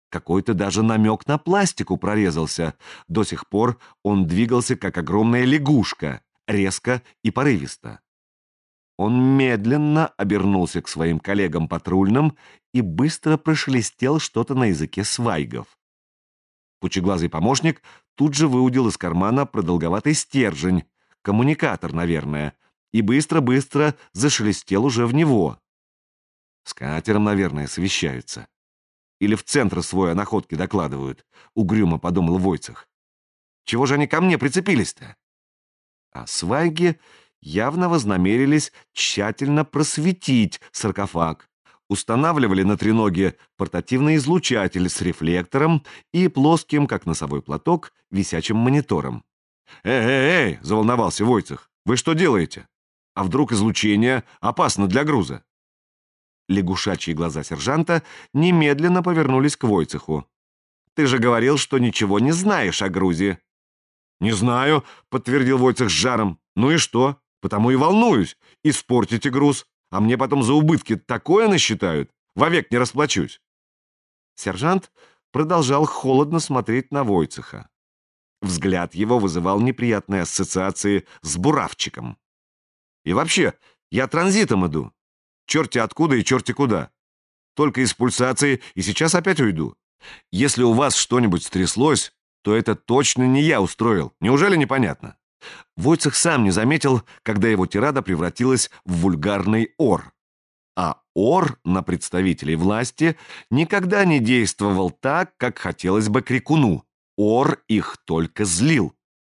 Какой-то даже намек на пластику прорезался. До сих пор он двигался, как огромная лягушка, резко и порывисто. Он медленно обернулся к своим коллегам патрульным и быстро прошелестел что-то на языке свайгов. Пучеглазый помощник тут же выудил из кармана продолговатый стержень, коммуникатор, наверное, и быстро-быстро зашелестел уже в него. С катером, наверное, совещаются. Или в центр свой о находке докладывают, угрюмо подумал Войцех. Чего же они ко мне прицепились-то? А свайги явно вознамерились тщательно просветить саркофаг. Устанавливали на треноге портативный излучатель с рефлектором и плоским, как носовой платок, висячим монитором. «Эй, заволновался Войцех. «Вы что делаете? А вдруг излучение опасно для груза?» Лягушачьи глаза сержанта немедленно повернулись к Войцеху. «Ты же говорил, что ничего не знаешь о грузе». «Не знаю», — подтвердил Войцех с жаром. «Ну и что? Потому и волнуюсь. Испортите груз, а мне потом за убытки такое насчитают. Вовек не расплачусь». Сержант продолжал холодно смотреть на Войцеха. Взгляд его вызывал неприятные ассоциации с буравчиком. «И вообще, я транзитом иду. Черти откуда и черти куда. Только из пульсации, и сейчас опять уйду. Если у вас что-нибудь стряслось, то это точно не я устроил. Неужели непонятно?» Войцех сам не заметил, когда его тирада превратилась в вульгарный ор. А ор на представителей власти никогда не действовал так, как хотелось бы крикуну. Ор их только злил.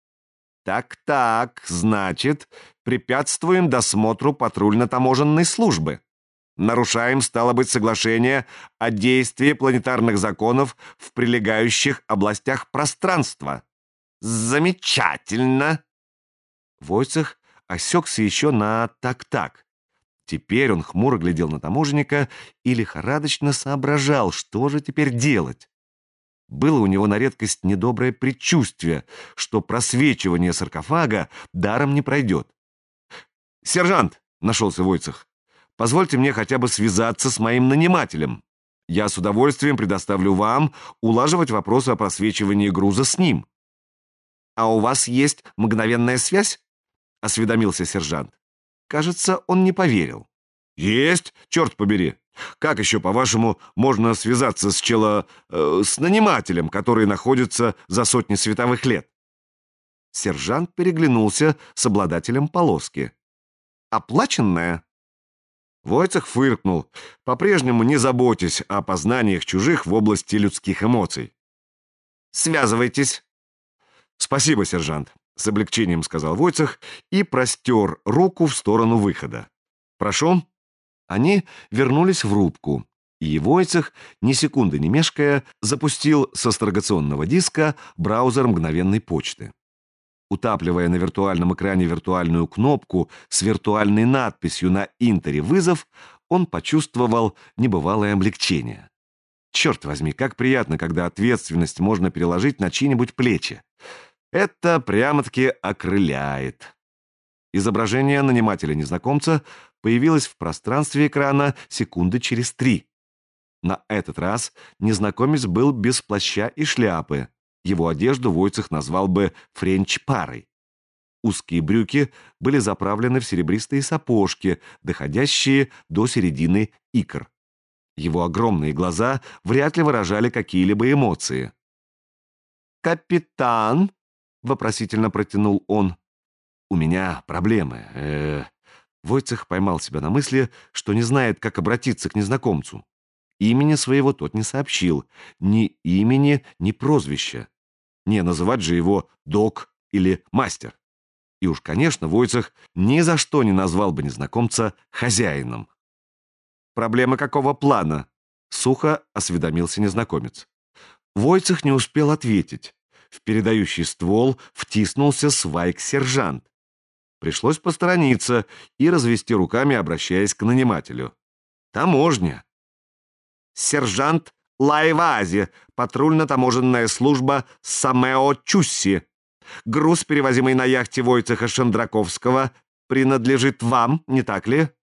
«Так, значит, препятствуем досмотру патрульно-таможенной службы. Нарушаем, стало быть, соглашение о действии планетарных законов в прилегающих областях пространства. Замечательно!» Войцех осекся еще на «так». Теперь он хмуро глядел на таможенника и лихорадочно соображал, что же теперь делать. Было у него на редкость недоброе предчувствие, что просвечивание саркофага даром не пройдет. «Сержант!» — нашелся Войцех. «Позвольте мне хотя бы связаться с моим нанимателем. Я с удовольствием предоставлю вам улаживать вопросы о просвечивании груза с ним». «А у вас есть мгновенная связь?» — осведомился сержант. Кажется, он не поверил. «Есть, черт побери! Как еще, по-вашему, можно связаться с нанимателем, который находится за сотни световых лет?» Сержант переглянулся с обладателем полоски. «Оплаченная?» Войцех фыркнул, по-прежнему не заботясь о познаниях чужих в области людских эмоций. «Связывайтесь». «Спасибо, сержант», — с облегчением сказал Войцех и простер руку в сторону выхода. «Прошу». Они вернулись в рубку, и Войцех, ни секунды не мешкая, запустил с астрогационного диска браузер мгновенной почты. Утапливая на виртуальном экране виртуальную кнопку с виртуальной надписью на интере «Вызов», он почувствовал небывалое облегчение. Черт возьми, как приятно, когда ответственность можно переложить на чьи-нибудь плечи. Это прямо-таки окрыляет. Изображение нанимателя-незнакомца появилось в пространстве экрана секунды через 3. На этот раз незнакомец был без плаща и шляпы. Его одежду Войцех назвал бы френч-парой. Узкие брюки были заправлены в серебристые сапожки, доходящие до середины икр. Его огромные глаза вряд ли выражали какие-либо эмоции. «Капитан!» — вопросительно протянул он. «У меня проблемы. Войцех поймал себя на мысли, что не знает, как обратиться к незнакомцу. Имени своего тот не сообщил. Ни имени, ни прозвища. Не называть же его док или мастер. И уж, конечно, Войцех ни за что не назвал бы незнакомца хозяином. «Проблема какого плана?» — сухо осведомился незнакомец. Войцех не успел ответить. В передающий ствол втиснулся свайг-сержант. Пришлось посторониться и развести руками, обращаясь к нанимателю. «Таможня». «Сержант Лайвази, патрульно-таможенная служба Самео-Чусси. Груз, перевозимый на яхте Войцеха Шендраковского, принадлежит вам, не так ли?»